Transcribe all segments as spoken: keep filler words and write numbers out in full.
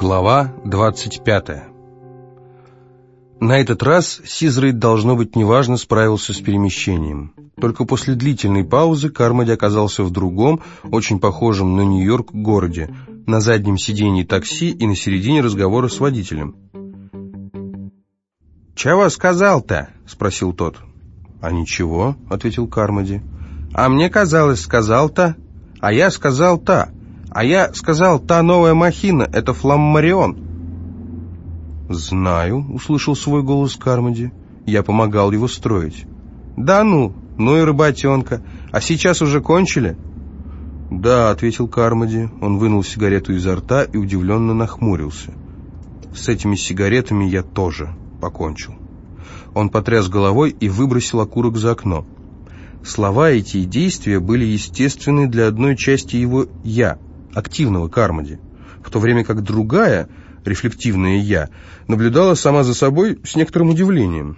Глава двадцать пятая. На этот раз Сизрейд, должно быть, неважно справился с перемещением. Только после длительной паузы Кармоди оказался в другом, очень похожем на Нью-Йорк городе, на заднем сиденье такси и на середине разговора с водителем. «Чего сказал-то?» — спросил тот. «А ничего», — ответил Кармоди. «А мне казалось, сказал-то, а я сказал-то, а я сказал, та новая махина — это Фламмарион». «Знаю», — услышал свой голос Кармоди. «Я помогал его строить». «Да ну, ну и работенка. А сейчас уже кончили?» «Да», — ответил Кармоди. Он вынул сигарету изо рта и удивленно нахмурился. «С этими сигаретами я тоже покончил». Он потряс головой и выбросил окурок за окно. Слова эти и действия были естественны для одной части его «я», активного Кармоди, в то время как другая, рефлективная «я», наблюдала сама за собой с некоторым удивлением.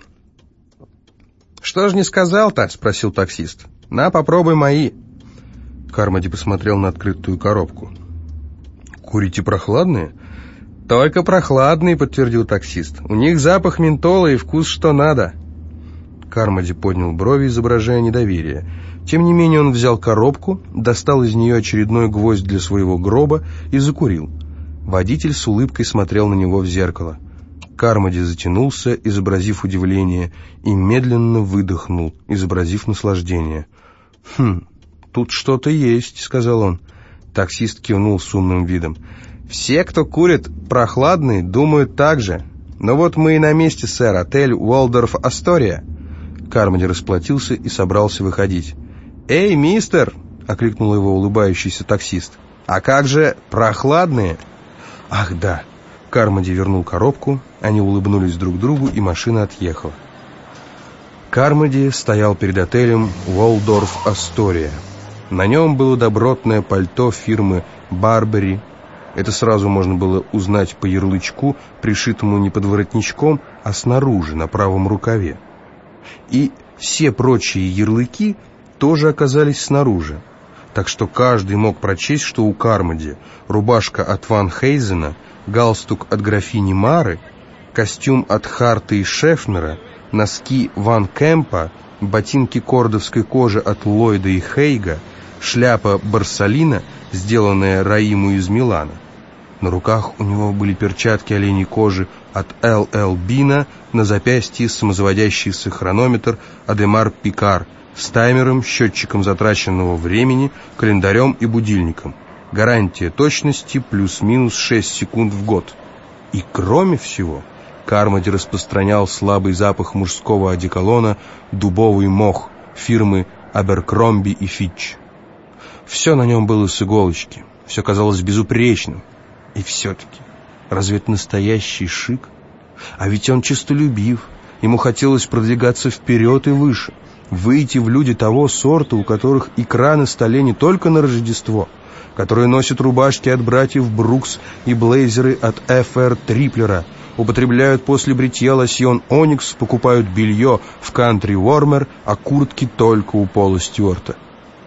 «Что ж не сказал-то?» — спросил таксист. «На, попробуй мои». Кармоди посмотрел на открытую коробку. «Курите прохладные?» «Только прохладные», — подтвердил таксист. «У них запах ментола и вкус что надо». Кармоди поднял брови, изображая недоверие. Тем не менее он взял коробку, достал из нее очередной гвоздь для своего гроба и закурил. Водитель с улыбкой смотрел на него в зеркало. Кармоди затянулся, изобразив удивление, и медленно выдохнул, изобразив наслаждение. «Хм, тут что-то есть», — сказал он. Таксист кивнул с умным видом. «Все, кто курит прохладный, думают так же. Но вот мы и на месте, сэр, отель Уолдорф Астория». Кармоди расплатился и собрался выходить. «Эй, мистер!» — окликнул его улыбающийся таксист. «А как же прохладные?» «Ах, да!» Кармоди вернул коробку, они улыбнулись друг другу, и машина отъехала. Кармоди стоял перед отелем Уолдорф Астория. На нем было добротное пальто фирмы «Барбери». Это сразу можно было узнать по ярлычку, пришитому не под воротничком, а снаружи, на правом рукаве. И все прочие ярлыки тоже оказались снаружи, так что каждый мог прочесть, что у Кармоди рубашка от Ван Хейзена, галстук от графини Мары, костюм от Харта и Шефнера, носки Ван Кемпа, ботинки кордовской кожи от Ллойда и Хейга, шляпа Барсалина, сделанная Раиму из Милана. На руках у него были перчатки оленей кожи от Эл Эл Бина, на запястье самозаводящийся хронометр Адемар Пикар с таймером, счетчиком затраченного времени, календарем и будильником. Гарантия точности плюс-минус шесть секунд в год. И кроме всего, Кармоди распространял слабый запах мужского одеколона «Дубовый мох» фирмы Аберкромби и Фитч. Все на нем было с иголочки, все казалось безупречным. И все-таки, разве это настоящий шик? А ведь он честолюбив, ему хотелось продвигаться вперед и выше, выйти в люди того сорта, у которых икра на столе не только на Рождество, которые носят рубашки от братьев Брукс и блейзеры от эф эр Триплера, употребляют после бритья лосьон Оникс, покупают белье в Country Warmer, а куртки только у Пола Стюарта.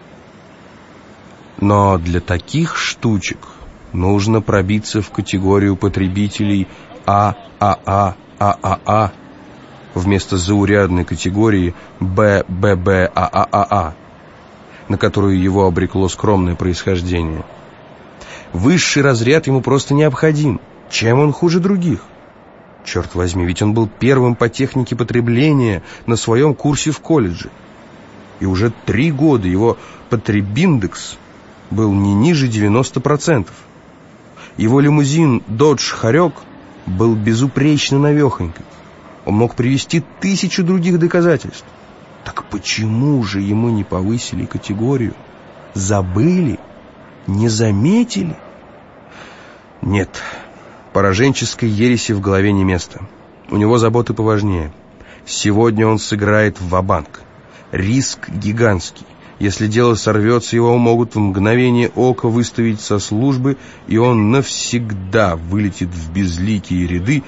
Но для таких штучек нужно пробиться в категорию потребителей А А А А А А вместо заурядной категории Б Б Б А А А А, на которую его обрекло скромное происхождение. Высший разряд ему просто необходим. Чем он хуже других? Черт возьми, ведь он был первым по технике потребления на своем курсе в колледже. И уже три года его потребиндекс был не ниже девяноста процентов. Его лимузин «Додж Хорек» был безупречно навехонький. Он мог привести тысячу других доказательств. Так почему же ему не повысили категорию? Забыли? Не заметили? Нет, пораженческой ереси в голове не место. У него заботы поважнее. Сегодня он сыграет ва-банк. Риск гигантский. Если дело сорвется, его могут в мгновение ока выставить со службы, и он навсегда вылетит в безликие ряды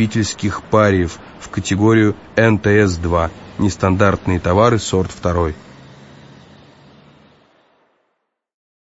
потребительских париев в категорию эн тэ эс два, нестандартные товары, сорт второй.